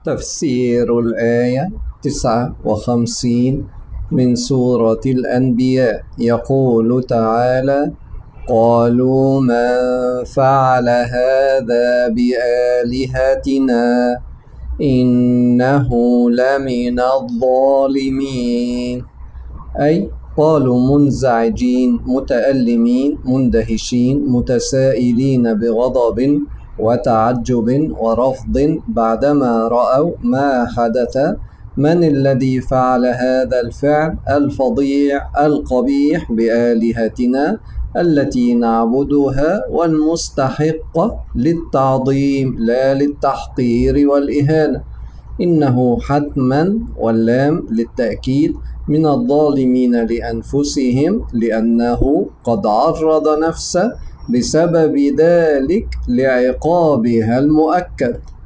تفسير الآية 59 من سورة الأنبياء. يقول تعالى: قالوا من فعل هذا بآلهتنا إنه لمن الظالمين. أي قالوا منزعجين متألمين مندهشين متسائلين بغضب وتعجب ورفض بعدما رأوا ما حدث. من الذي فعل هذا الفعل الفظيع القبيح بآلهتنا التي نعبدها والمستحق للتعظيم لا للتحقير والإهانة؟ إنه حتما واللام للتأكيد من الظالمين لأنفسهم، لأنه قد عرض نفسه بسبب ذلك لعقابها المؤكد.